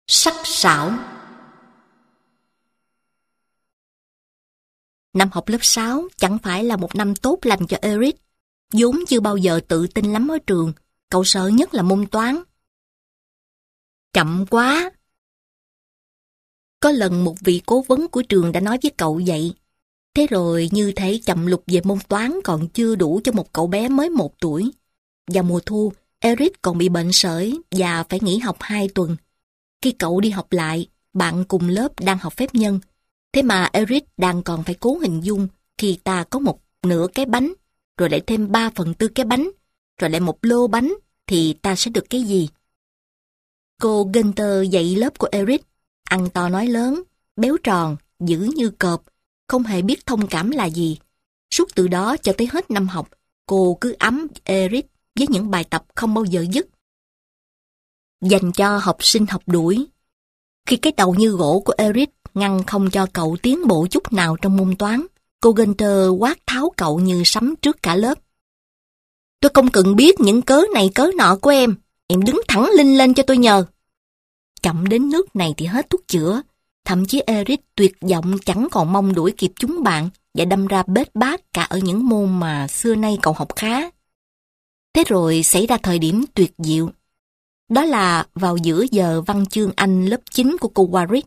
Sắc sảo. Năm học lớp 6 chẳng phải là một năm tốt lành cho Eric. Vốn chưa bao giờ tự tin lắm ở trường, cậu sợ nhất là môn toán. Chậm quá. Có lần một vị cố vấn của trường đã nói với cậu vậy. Thế rồi như thể chậm lục về môn toán còn chưa đủ cho một cậu bé mới 1 tuổi. Vào mùa thu, Eric còn bị bệnh sởi và phải nghỉ học 2 tuần. Khi cậu đi học lại, bạn cùng lớp đang học phép nhân. Thế mà Eric đang còn phải cố hình dung khi ta có 1/2 cái bánh, rồi lại thêm 3/4 cái bánh, rồi lại 1 lô bánh, thì ta sẽ được cái gì? Cô Gunther dạy lớp của Eric, ăn to nói lớn, béo tròn, dữ như cọp, không hề biết thông cảm là gì. Suốt từ đó cho tới hết năm học, cô cứ ấm Eric với những bài tập không bao giờ dứt. Dành cho học sinh học đuổi. Khi cái đầu như gỗ của Eric ngăn không cho cậu tiến bộ chút nào trong môn toán, cô Gunther quát tháo cậu như sấm trước cả lớp. Tôi không cần biết những cớ này cớ nọ của em đứng thẳng linh lên cho tôi nhờ. Chậm đến nước này thì hết thuốc chữa, thậm chí Eric tuyệt vọng chẳng còn mong đuổi kịp chúng bạn và đâm ra bết bát cả ở những môn mà xưa nay cậu học khá. Thế rồi xảy ra thời điểm tuyệt diệu. Đó là vào giữa giờ văn chương Anh lớp 9 của cô Warwick.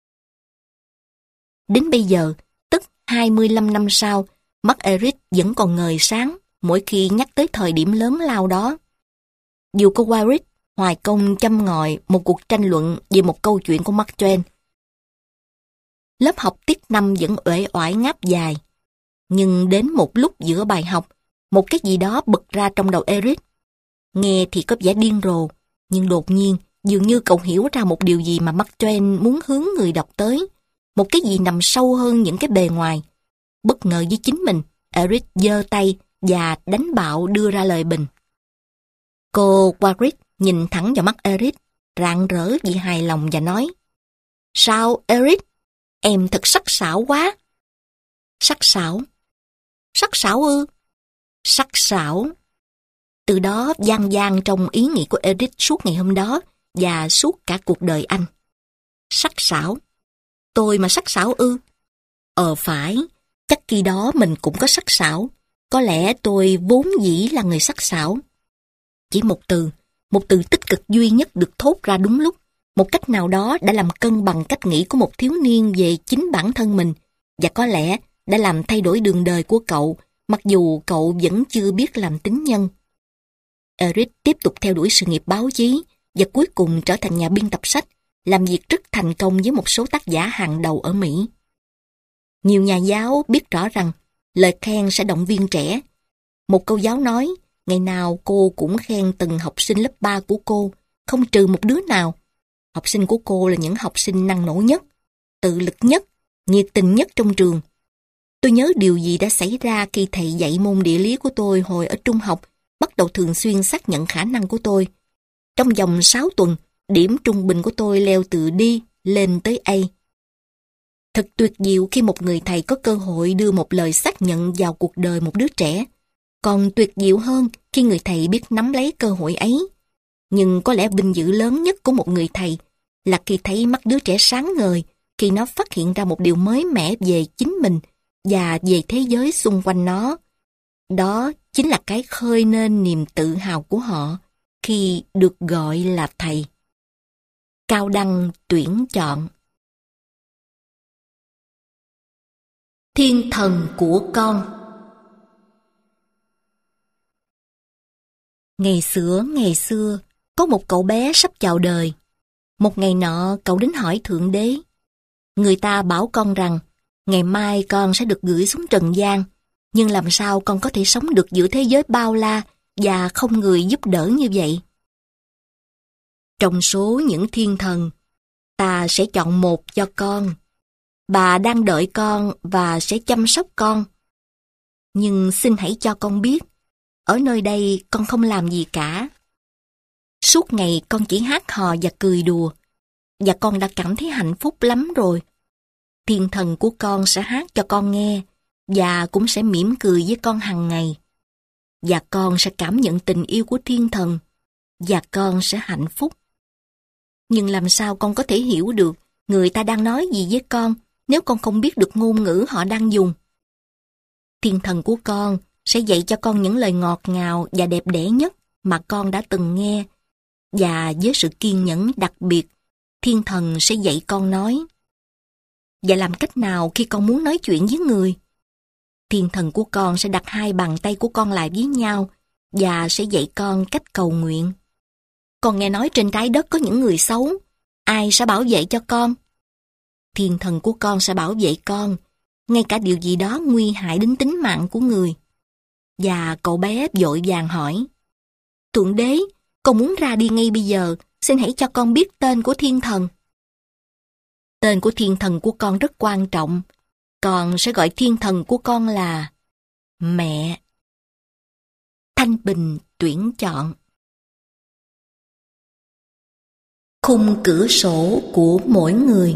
Đến bây giờ, tức 25 năm sau, mắt Eric vẫn còn ngời sáng mỗi khi nhắc tới thời điểm lớn lao đó. Dù cô Warwick hoài công châm ngòi một cuộc tranh luận về một câu chuyện của Mark Twain. Lớp học tiết 5 vẫn uể oải ngáp dài. Nhưng đến một lúc giữa bài học, một cái gì đó bật ra trong đầu Eric. Nghe thì có vẻ điên rồ, nhưng đột nhiên dường như cậu hiểu ra một điều gì mà Mark Twain muốn hướng người đọc tới. Một cái gì nằm sâu hơn những cái bề ngoài. Bất ngờ với chính mình, Eric giơ tay và đánh bạo đưa ra lời bình. Cô Warwick nhìn thẳng vào mắt Eric, rạng rỡ vì hài lòng và nói: Sao Eric? Em thật sắc sảo quá. Sắc sảo? Sắc sảo ư? Sắc sảo. Từ đó vang vang trong ý nghĩ của Eric suốt ngày hôm đó và suốt cả cuộc đời anh. Sắc sảo? Tôi mà sắc sảo ư? Phải, chắc khi đó mình cũng có sắc sảo. Có lẽ tôi vốn dĩ là người sắc sảo. Chỉ một từ tích cực duy nhất được thốt ra đúng lúc, một cách nào đó đã làm cân bằng cách nghĩ của một thiếu niên về chính bản thân mình, và có lẽ đã làm thay đổi đường đời của cậu, mặc dù cậu vẫn chưa biết làm tín nhân. Eric tiếp tục theo đuổi sự nghiệp báo chí và cuối cùng trở thành nhà biên tập sách, làm việc rất thành công với một số tác giả hàng đầu ở Mỹ. Nhiều nhà giáo biết rõ rằng lời khen sẽ động viên trẻ. Một câu giáo nói, ngày nào cô cũng khen từng học sinh lớp 3 của cô, không trừ một đứa nào. Học sinh của cô là những học sinh năng nổ nhất, tự lực nhất, nhiệt tình nhất trong trường. Tôi nhớ điều gì đã xảy ra khi thầy dạy môn địa lý của tôi hồi ở trung học bắt đầu thường xuyên xác nhận khả năng của tôi. Trong vòng 6 tuần, điểm trung bình của tôi leo từ D lên tới A. Thật tuyệt diệu khi một người thầy có cơ hội đưa một lời xác nhận vào cuộc đời một đứa trẻ. Còn tuyệt diệu hơn khi người thầy biết nắm lấy cơ hội ấy. Nhưng có lẽ vinh dự lớn nhất của một người thầy là khi thấy mắt đứa trẻ sáng ngời, khi nó phát hiện ra một điều mới mẻ về chính mình và về thế giới xung quanh nó. Đó chính là cái khơi nên niềm tự hào của họ khi được gọi là thầy. Cao đăng tuyển chọn. Thiên thần của con. Ngày xưa, có một cậu bé sắp chào đời. Một ngày nọ, cậu đến hỏi Thượng Đế. Người ta bảo con rằng, ngày mai con sẽ được gửi xuống trần gian, nhưng làm sao con có thể sống được giữa thế giới bao la và không người giúp đỡ như vậy? Trong số những thiên thần, ta sẽ chọn một cho con. Bà đang đợi con và sẽ chăm sóc con. Nhưng xin hãy cho con biết, ở nơi đây con không làm gì cả. Suốt ngày con chỉ hát hò và cười đùa, và con đã cảm thấy hạnh phúc lắm rồi. Thiên thần của con sẽ hát cho con nghe, và cũng sẽ mỉm cười với con hàng ngày. Và con sẽ cảm nhận tình yêu của thiên thần, và con sẽ hạnh phúc. Nhưng làm sao con có thể hiểu được người ta đang nói gì với con nếu con không biết được ngôn ngữ họ đang dùng? Thiên thần của con sẽ dạy cho con những lời ngọt ngào và đẹp đẽ nhất mà con đã từng nghe. Và với sự kiên nhẫn đặc biệt, thiên thần sẽ dạy con nói. Và làm cách nào khi con muốn nói chuyện với người? Thiên thần của con sẽ đặt hai bàn tay của con lại với nhau và sẽ dạy con cách cầu nguyện. Con nghe nói trên trái đất có những người xấu, ai sẽ bảo vệ cho con? Thiên thần của con sẽ bảo vệ con, ngay cả điều gì đó nguy hại đến tính mạng của người. Và cậu bé vội vàng hỏi, Thượng đế, con muốn ra đi ngay bây giờ, xin hãy cho con biết tên của thiên thần. Tên của thiên thần của con rất quan trọng, con sẽ gọi thiên thần của con là Mẹ. Thanh Bình tuyển chọn. Khung cửa sổ của mỗi người.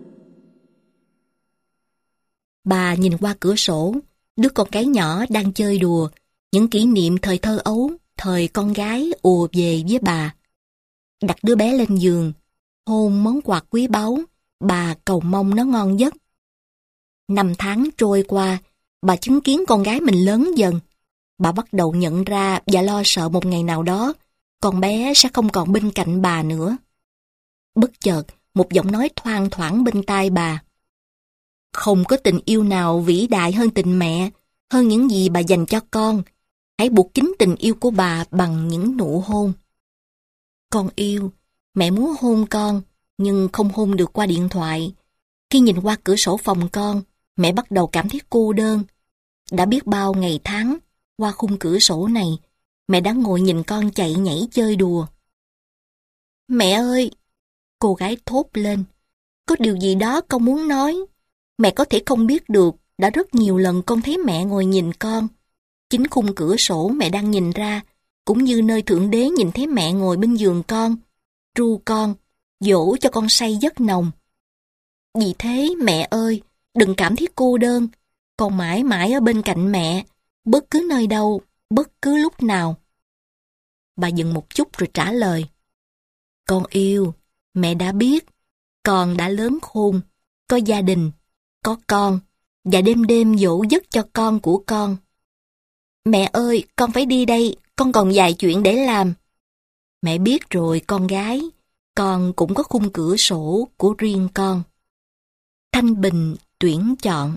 Bà nhìn qua cửa sổ, đứa con gái nhỏ đang chơi đùa, những kỷ niệm thời thơ ấu, thời con gái ùa về với bà. Đặt đứa bé lên giường, hôn món quà quý báu, bà cầu mong nó ngon giấc. 5 tháng trôi qua, bà chứng kiến con gái mình lớn dần. Bà bắt đầu nhận ra và lo sợ một ngày nào đó, con bé sẽ không còn bên cạnh bà nữa. Bất chợt, một giọng nói thoang thoảng bên tai bà. Không có tình yêu nào vĩ đại hơn tình mẹ, hơn những gì bà dành cho con. Hãy buộc chính tình yêu của bà bằng những nụ hôn. Con yêu, mẹ muốn hôn con, nhưng không hôn được qua điện thoại. Khi nhìn qua cửa sổ phòng con, mẹ bắt đầu cảm thấy cô đơn. Đã biết bao ngày tháng, qua khung cửa sổ này, mẹ đã ngồi nhìn con chạy nhảy chơi đùa. Mẹ ơi! Cô gái thốt lên. Có điều gì đó con muốn nói. Mẹ có thể không biết được, đã rất nhiều lần con thấy mẹ ngồi nhìn con. Chính khung cửa sổ mẹ đang nhìn ra, cũng như nơi Thượng Đế nhìn thấy mẹ ngồi bên giường con, ru con, dỗ cho con say giấc nồng. Vì thế mẹ ơi, đừng cảm thấy cô đơn, con mãi mãi ở bên cạnh mẹ, bất cứ nơi đâu, bất cứ lúc nào. Bà dừng một chút rồi trả lời. Con yêu, mẹ đã biết, con đã lớn khôn, có gia đình, có con, và đêm đêm dỗ giấc cho con của con. Mẹ ơi, con phải đi đây, con còn vài chuyện để làm. Mẹ biết rồi con gái, con cũng có khung cửa sổ của riêng con. Thanh Bình tuyển chọn.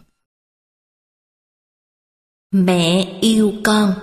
Mẹ yêu con.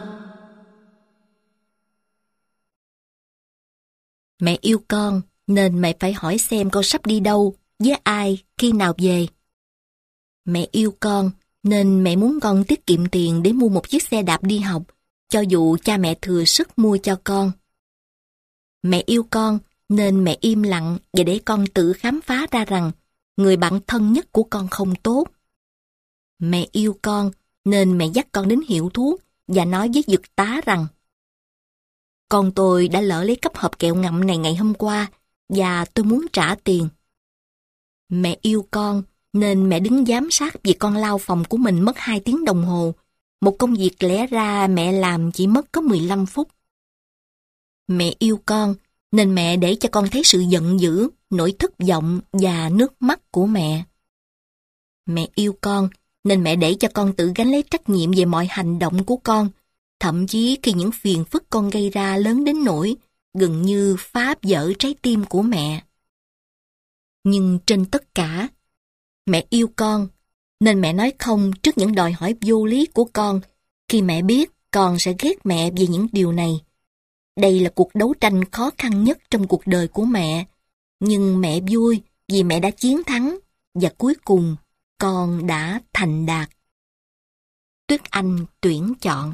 Mẹ yêu con, nên mẹ phải hỏi xem con sắp đi đâu, với ai, khi nào về. Mẹ yêu con, nên mẹ muốn con tiết kiệm tiền để mua một chiếc xe đạp đi học, cho dù cha mẹ thừa sức mua cho con. Mẹ yêu con, nên mẹ im lặng và để con tự khám phá ra rằng người bạn thân nhất của con không tốt. Mẹ yêu con, nên mẹ dắt con đến hiệu thuốc và nói với dược tá rằng con tôi đã lỡ lấy cốc hộp kẹo ngậm này ngày hôm qua và tôi muốn trả tiền. Mẹ yêu con, nên mẹ đứng giám sát vì con lau phòng của mình mất 2 tiếng đồng hồ, một công việc lẽ ra mẹ làm chỉ mất có 15 phút. Mẹ yêu con, nên mẹ để cho con thấy sự giận dữ, nỗi thất vọng và nước mắt của mẹ. Mẹ yêu con, nên mẹ để cho con tự gánh lấy trách nhiệm về mọi hành động của con, thậm chí khi những phiền phức con gây ra lớn đến nỗi gần như phá vỡ trái tim của mẹ. Nhưng trên tất cả, mẹ yêu con, nên mẹ nói không trước những đòi hỏi vô lý của con khi mẹ biết con sẽ ghét mẹ vì những điều này. Đây là cuộc đấu tranh khó khăn nhất trong cuộc đời của mẹ, nhưng mẹ vui vì mẹ đã chiến thắng và cuối cùng con đã thành đạt. Tuyết Anh tuyển chọn.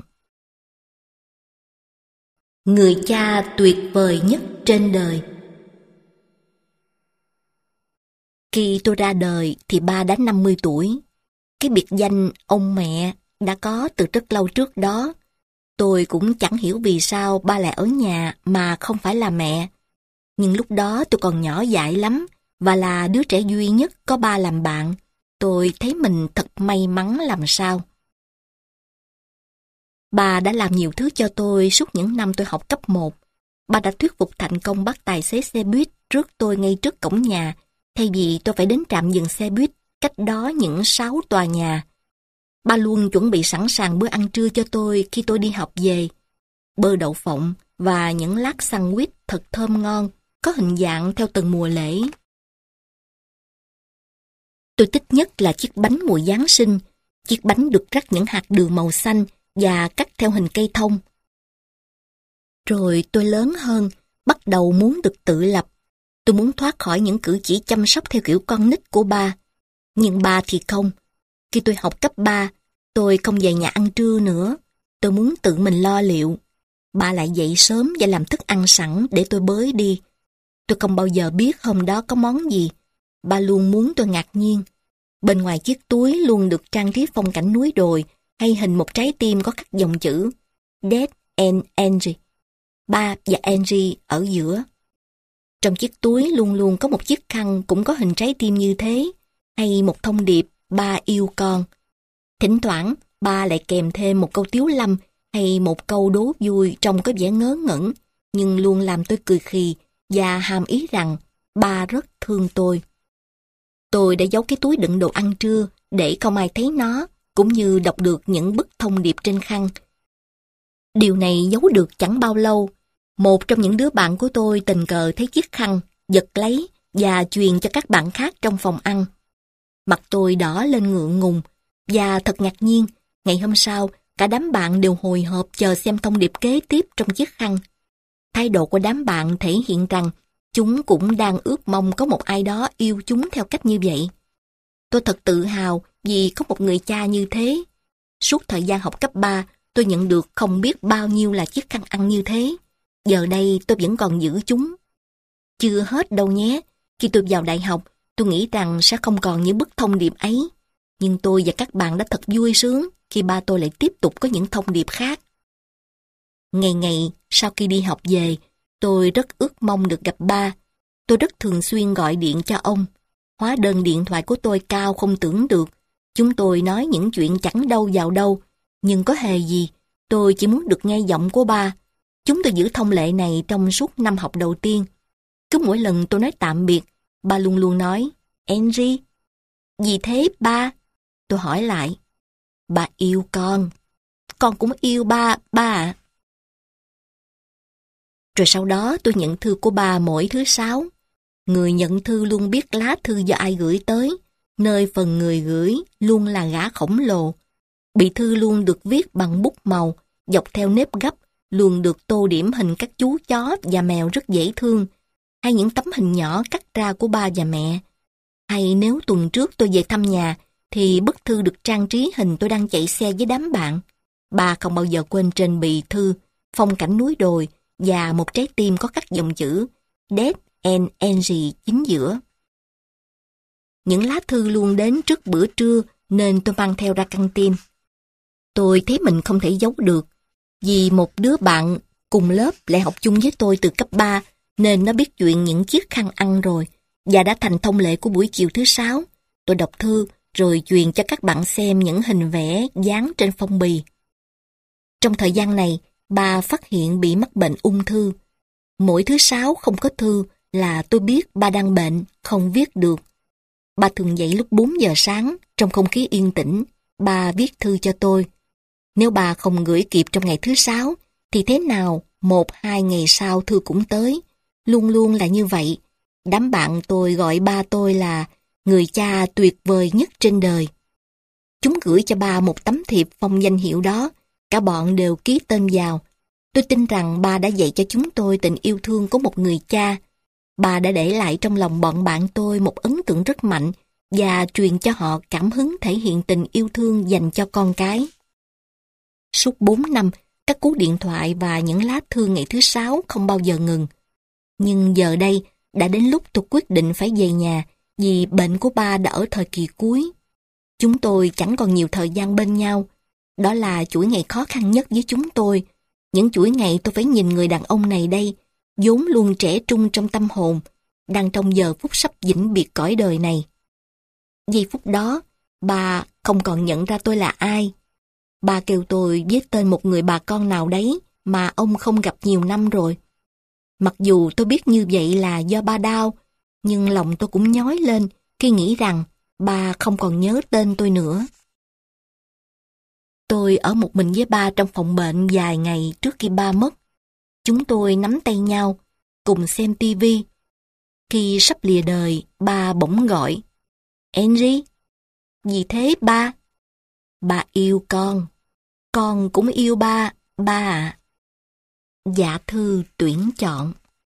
Người cha tuyệt vời nhất trên đời. Khi tôi ra đời thì ba đã 50 tuổi. Cái biệt danh ông mẹ đã có từ rất lâu trước đó. Tôi cũng chẳng hiểu vì sao ba lại ở nhà mà không phải là mẹ. Nhưng lúc đó tôi còn nhỏ dại lắm và là đứa trẻ duy nhất có ba làm bạn. Tôi thấy mình thật may mắn làm sao. Ba đã làm nhiều thứ cho tôi suốt những năm tôi học cấp 1. Ba đã thuyết phục thành công bắt tài xế xe buýt rước tôi ngay trước cổng nhà, thay vì tôi phải đến trạm dừng xe buýt cách đó những 6 tòa nhà. Ba luôn chuẩn bị sẵn sàng bữa ăn trưa cho tôi khi tôi đi học về. Bơ đậu phộng và những lát sandwich thật thơm ngon, có hình dạng theo từng mùa lễ. Tôi thích nhất là chiếc bánh mùa Giáng sinh. Chiếc bánh được rắc những hạt đường màu xanh và cắt theo hình cây thông. Rồi tôi lớn hơn, bắt đầu muốn được tự lập. Tôi muốn thoát khỏi những cử chỉ chăm sóc theo kiểu con nít của ba. Nhưng ba thì không. Khi tôi học cấp 3, tôi không về nhà ăn trưa nữa. Tôi muốn tự mình lo liệu. Ba lại dậy sớm và làm thức ăn sẵn để tôi bới đi. Tôi không bao giờ biết hôm đó có món gì. Ba luôn muốn tôi ngạc nhiên. Bên ngoài chiếc túi luôn được trang trí phong cảnh núi đồi hay hình một trái tim có khắc dòng chữ Dead and Angie. Ba và Angie ở giữa. Trong chiếc túi luôn luôn có một chiếc khăn cũng có hình trái tim như thế, hay một thông điệp ba yêu con. Thỉnh thoảng, ba lại kèm thêm một câu tiếu lâm hay một câu đố vui trông có vẻ ngớ ngẩn, nhưng luôn làm tôi cười khì và hàm ý rằng ba rất thương tôi. Tôi đã giấu cái túi đựng đồ ăn trưa để không ai thấy nó, cũng như đọc được những bức thông điệp trên khăn. Điều này giấu được chẳng bao lâu. Một trong những đứa bạn của tôi tình cờ thấy chiếc khăn, giật lấy và truyền cho các bạn khác trong phòng ăn. Mặt tôi đỏ lên ngượng ngùng, và thật ngạc nhiên, ngày hôm sau, cả đám bạn đều hồi hộp chờ xem thông điệp kế tiếp trong chiếc khăn. Thái độ của đám bạn thể hiện rằng chúng cũng đang ước mong có một ai đó yêu chúng theo cách như vậy. Tôi thật tự hào vì có một người cha như thế. Suốt thời gian học cấp 3, tôi nhận được không biết bao nhiêu là chiếc khăn ăn như thế. Giờ đây tôi vẫn còn giữ chúng. Chưa hết đâu nhé. Khi tôi vào đại học, tôi nghĩ rằng sẽ không còn những bức thông điệp ấy. Nhưng tôi và các bạn đã thật vui sướng khi ba tôi lại tiếp tục có những thông điệp khác. Ngày ngày sau khi đi học về, tôi rất ước mong được gặp ba. Tôi rất thường xuyên gọi điện cho ông. Hóa đơn điện thoại của tôi cao không tưởng được. Chúng tôi nói những chuyện chẳng đâu vào đâu. Nhưng có hề gì, tôi chỉ muốn được nghe giọng của ba. Chúng tôi giữ thông lệ này trong suốt năm học đầu tiên. Cứ mỗi lần tôi nói tạm biệt, ba luôn luôn nói, Angie. Gì thế ba? Tôi hỏi lại. Ba yêu con cũng yêu ba ạ. Rồi sau đó tôi nhận thư của ba mỗi thứ Sáu. Người nhận thư luôn biết lá thư do ai gửi tới, nơi phần người gửi luôn là gã khổng lồ. Bì thư luôn được viết bằng bút màu, dọc theo nếp gấp, luôn được tô điểm hình các chú chó và mèo rất dễ thương, hay những tấm hình nhỏ cắt ra của ba và mẹ. Hay nếu tuần trước tôi về thăm nhà, thì bức thư được trang trí hình tôi đang chạy xe với đám bạn. Ba không bao giờ quên trên bì thư phong cảnh núi đồi và một trái tim có khắc dòng chữ Dead and Angie chính giữa. Những lá thư luôn đến trước bữa trưa nên tôi mang theo ra căng tin. Tôi thấy mình không thể giấu được, vì một đứa bạn cùng lớp lại học chung với tôi từ cấp 3 nên nó biết chuyện những chiếc khăn ăn rồi và đã thành thông lệ của buổi chiều thứ Sáu. Tôi đọc thư rồi truyền cho các bạn xem những hình vẽ dán trên phong bì. Trong thời gian này, ba phát hiện bị mắc bệnh ung thư. Mỗi thứ Sáu không có thư là tôi biết ba đang bệnh, không viết được. Ba thường dậy lúc 4 giờ sáng, trong không khí yên tĩnh, ba viết thư cho tôi. Nếu bà không gửi kịp trong ngày thứ Sáu, thì thế nào 1-2 ngày sau thư cũng tới. Luôn luôn là như vậy. Đám bạn tôi gọi ba tôi là người cha tuyệt vời nhất trên đời. Chúng gửi cho ba một tấm thiệp phong danh hiệu đó. Cả bọn đều ký tên vào. Tôi tin rằng ba đã dạy cho chúng tôi tình yêu thương của một người cha. Ba đã để lại trong lòng bọn bạn tôi một ấn tượng rất mạnh và truyền cho họ cảm hứng thể hiện tình yêu thương dành cho con cái. Suốt 4 năm, các cú điện thoại và những lá thư ngày thứ Sáu không bao giờ ngừng. Nhưng giờ đây, đã đến lúc tôi quyết định phải về nhà vì bệnh của ba đã ở thời kỳ cuối. Chúng tôi chẳng còn nhiều thời gian bên nhau. Đó là chuỗi ngày khó khăn nhất với chúng tôi. Những chuỗi ngày tôi phải nhìn người đàn ông này đây, vốn luôn trẻ trung trong tâm hồn, đang trong giờ phút sắp vĩnh biệt cõi đời này. Giây phút đó, ba không còn nhận ra tôi là ai. Ba kêu tôi viết tên một người bà con nào đấy mà ông không gặp nhiều năm rồi. Mặc dù tôi biết như vậy là do ba đau, nhưng lòng tôi cũng nhói lên khi nghĩ rằng ba không còn nhớ tên tôi nữa. Tôi ở một mình với ba trong phòng bệnh vài ngày trước khi ba mất. Chúng tôi nắm tay nhau, cùng xem tivi. Khi sắp lìa đời, ba bỗng gọi: "Henry." "Gì thế ba?" "Ba yêu con cũng yêu ba, ba ạ." Dạ thư tuyển chọn.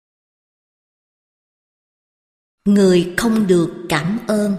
Người không được cảm ơn.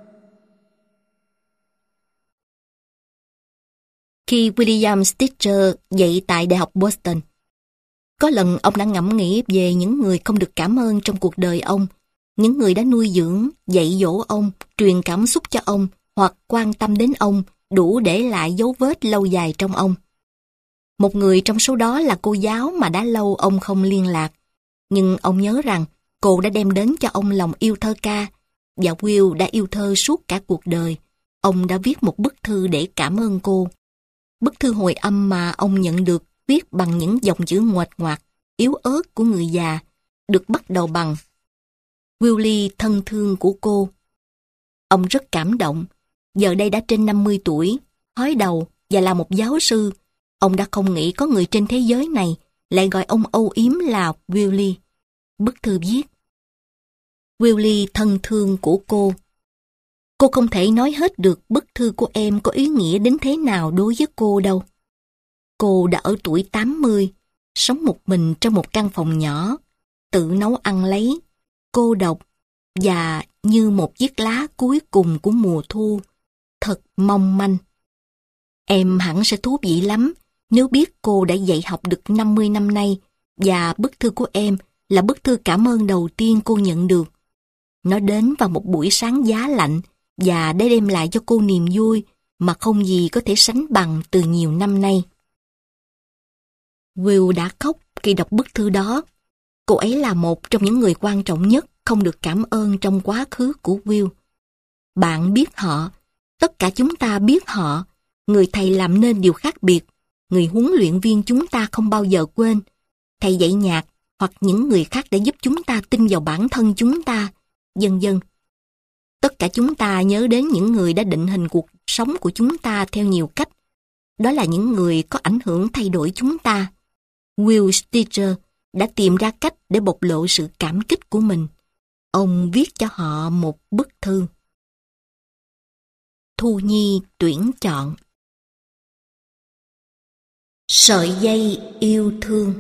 Khi William Stitcher dạy tại Đại học Boston, có lần ông đã ngẫm nghĩ về những người không được cảm ơn trong cuộc đời ông, những người đã nuôi dưỡng, dạy dỗ ông, truyền cảm xúc cho ông hoặc quan tâm đến ông đủ để lại dấu vết lâu dài trong ông. Một người trong số đó là cô giáo mà đã lâu ông không liên lạc, nhưng ông nhớ rằng cô đã đem đến cho ông lòng yêu thơ ca, và Will đã yêu thơ suốt cả cuộc đời. Ông đã viết một bức thư để cảm ơn cô. Bức thư hồi âm mà ông nhận được viết bằng những dòng chữ nguệch ngoạc, yếu ớt của người già, được bắt đầu bằng: "Willie thân thương của cô." Ông rất cảm động. Giờ đây đã trên 50 tuổi, hói đầu và là một giáo sư, ông đã không nghĩ có người trên thế giới này lại gọi ông âu yếm là Willie. Bức thư viết: "Willie thân thương của cô. Cô không thể nói hết được bức thư của em có ý nghĩa đến thế nào đối với cô đâu. Cô đã ở tuổi 80, sống một mình trong một căn phòng nhỏ, tự nấu ăn lấy, cô độc và như một chiếc lá cuối cùng của mùa thu, thật mong manh. Em hẳn sẽ thú vị lắm nếu biết cô đã dạy học được 50 năm nay và bức thư của em là bức thư cảm ơn đầu tiên cô nhận được. Nó đến vào một buổi sáng giá lạnh và đã đem lại cho cô niềm vui mà không gì có thể sánh bằng từ nhiều năm nay." Will đã khóc khi đọc bức thư đó. Cô ấy là một trong những người quan trọng nhất không được cảm ơn trong quá khứ của Will. Bạn biết họ, tất cả chúng ta biết họ. Người thầy làm nên điều khác biệt, người huấn luyện viên chúng ta không bao giờ quên, thầy dạy nhạc hoặc những người khác đã giúp chúng ta tin vào bản thân chúng ta, vân vân. Tất cả chúng ta nhớ đến những người đã định hình cuộc sống của chúng ta theo nhiều cách. Đó là những người có ảnh hưởng thay đổi chúng ta. Will Stitcher đã tìm ra cách để bộc lộ sự cảm kích của mình. Ông viết cho họ một bức thư. Thu Nhi tuyển chọn. Sợi dây yêu thương.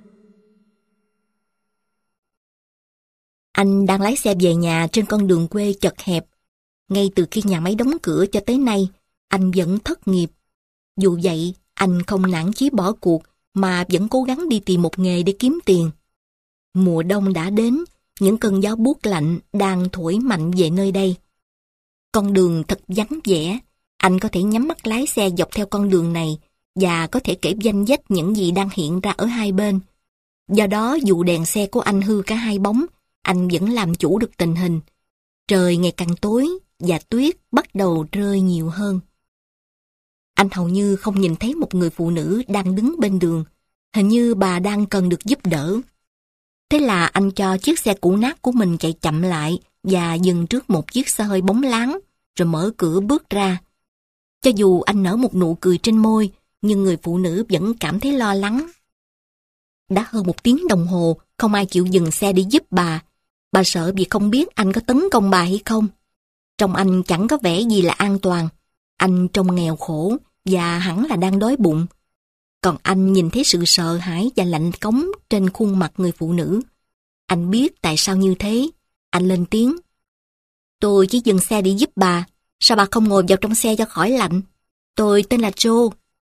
Anh đang lái xe về nhà trên con đường quê chật hẹp. Ngay từ khi nhà máy đóng cửa cho tới nay, anh vẫn thất nghiệp. Dù vậy, anh không nản chí bỏ cuộc mà vẫn cố gắng đi tìm một nghề để kiếm tiền. Mùa đông đã đến, những cơn gió buốt lạnh đang thổi mạnh về nơi đây. Con đường thật vắng vẻ, anh có thể nhắm mắt lái xe dọc theo con đường này và có thể kể danh sách những gì đang hiện ra ở hai bên. Do đó, dù đèn xe của anh hư cả hai bóng, anh vẫn làm chủ được tình hình. Trời ngày càng tối và tuyết bắt đầu rơi nhiều hơn. Anh hầu như không nhìn thấy một người phụ nữ đang đứng bên đường. Hình như bà đang cần được giúp đỡ. Thế là anh cho chiếc xe cũ nát của mình chạy chậm lại và dừng trước một chiếc xe hơi bóng láng, rồi mở cửa bước ra. Cho dù anh nở một nụ cười trên môi, nhưng người phụ nữ vẫn cảm thấy lo lắng. Đã hơn 1 tiếng đồng hồ, không ai chịu dừng xe để giúp bà. Bà sợ vì không biết anh có tấn công bà hay không. Trông anh chẳng có vẻ gì là an toàn. Anh trông nghèo khổ và hẳn là đang đói bụng. Còn anh nhìn thấy sự sợ hãi và lạnh cống trên khuôn mặt người phụ nữ. Anh biết tại sao như thế. Anh lên tiếng. "Tôi chỉ dừng xe để giúp bà. Sao bà không ngồi vào trong xe cho khỏi lạnh? Tôi tên là Joe."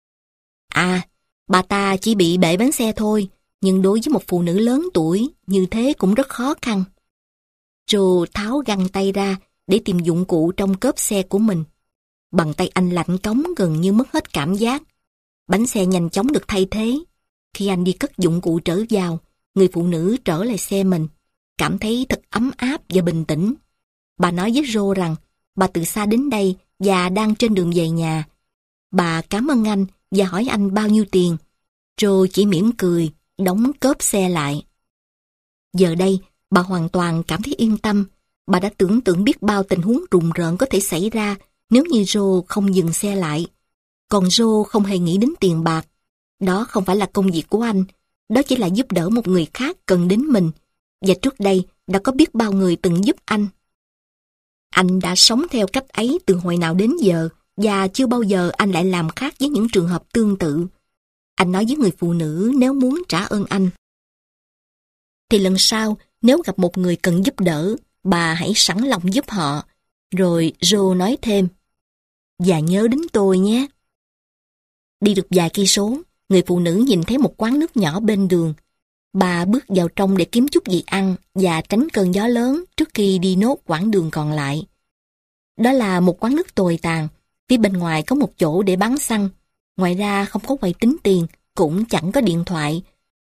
"À, bà ta chỉ bị bể bánh xe thôi, nhưng đối với một phụ nữ lớn tuổi, như thế cũng rất khó khăn." Joe tháo găng tay ra để tìm dụng cụ trong cốp xe của mình. Bàn tay anh lạnh cống gần như mất hết cảm giác. Bánh xe nhanh chóng được thay thế. Khi anh đi cất dụng cụ trở vào, người phụ nữ trở lại xe mình, cảm thấy thật ấm áp và bình tĩnh. Bà nói với Joe rằng bà từ xa đến đây và đang trên đường về nhà. Bà cảm ơn anh và hỏi anh bao nhiêu tiền. Joe chỉ mỉm cười, đóng cốp xe lại. Giờ đây, bà hoàn toàn cảm thấy yên tâm. Bà đã tưởng tượng biết bao tình huống rùng rợn có thể xảy ra nếu như Joe không dừng xe lại. Còn Joe không hề nghĩ đến tiền bạc. Đó không phải là công việc của anh. Đó chỉ là giúp đỡ một người khác cần đến mình. Và trước đây đã có biết bao người từng giúp anh. Anh đã sống theo cách ấy từ hồi nào đến giờ, và chưa bao giờ anh lại làm khác với những trường hợp tương tự. Anh nói với người phụ nữ nếu muốn trả ơn anh, thì lần sau nếu gặp một người cần giúp đỡ, bà hãy sẵn lòng giúp họ. Rồi Joe nói thêm, và nhớ đến tôi nhé. Đi được vài cây số, người phụ nữ nhìn thấy một quán nước nhỏ bên đường. Bà bước vào trong để kiếm chút gì ăn và tránh cơn gió lớn trước khi đi nốt quãng đường còn lại. Đó là một quán nước tồi tàn. Phía bên ngoài có một chỗ để bán xăng. Ngoài ra không có quầy tính tiền, cũng chẳng có điện thoại.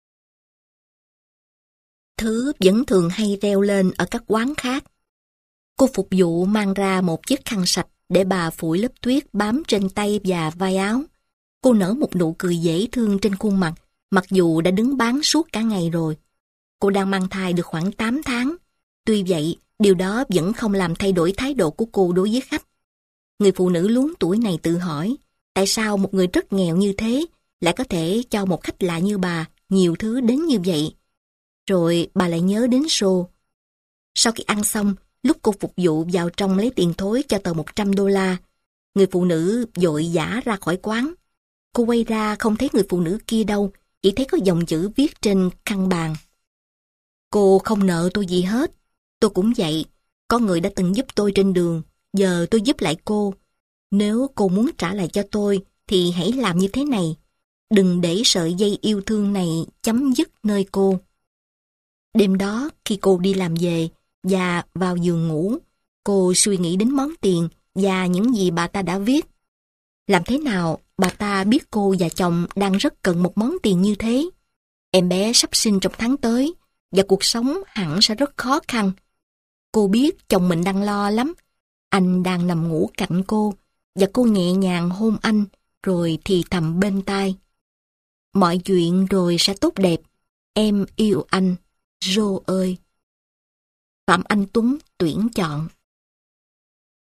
Thứ vẫn thường hay reo lên ở các quán khác. Cô phục vụ mang ra một chiếc khăn sạch để bà phủi lớp tuyết bám trên tay và vai áo. Cô nở một nụ cười dễ thương trên khuôn mặt, mặc dù đã đứng bán suốt cả ngày rồi. Cô đang mang thai được khoảng 8 tháng. Tuy vậy, điều đó vẫn không làm thay đổi thái độ của cô đối với khách. Người phụ nữ luống tuổi này tự hỏi, tại sao một người rất nghèo như thế lại có thể cho một khách lạ như bà nhiều thứ đến như vậy? Rồi bà lại nhớ đến Joe. Sau khi ăn xong, lúc cô phục vụ vào trong lấy tiền thối cho tờ $100, người phụ nữ vội vã ra khỏi quán. Cô quay ra không thấy người phụ nữ kia đâu, chỉ thấy có dòng chữ viết trên khăn bàn. Cô không nợ tôi gì hết. Tôi cũng vậy. Có người đã từng giúp tôi trên đường, giờ tôi giúp lại cô. Nếu cô muốn trả lại cho tôi, thì hãy làm như thế này. Đừng để sợi dây yêu thương này chấm dứt nơi cô. Đêm đó, khi cô đi làm về và vào giường ngủ, cô suy nghĩ đến món tiền và những gì bà ta đã viết. Làm thế nào bà ta biết cô và chồng đang rất cần một món tiền như thế? Em bé sắp sinh trong tháng tới, và cuộc sống hẳn sẽ rất khó khăn. Cô biết chồng mình đang lo lắm. Anh đang nằm ngủ cạnh cô, và cô nhẹ nhàng hôn anh, rồi thì thầm bên tai. Mọi chuyện rồi sẽ tốt đẹp. Em yêu anh, Joe ơi. Phạm Anh Tuấn tuyển chọn.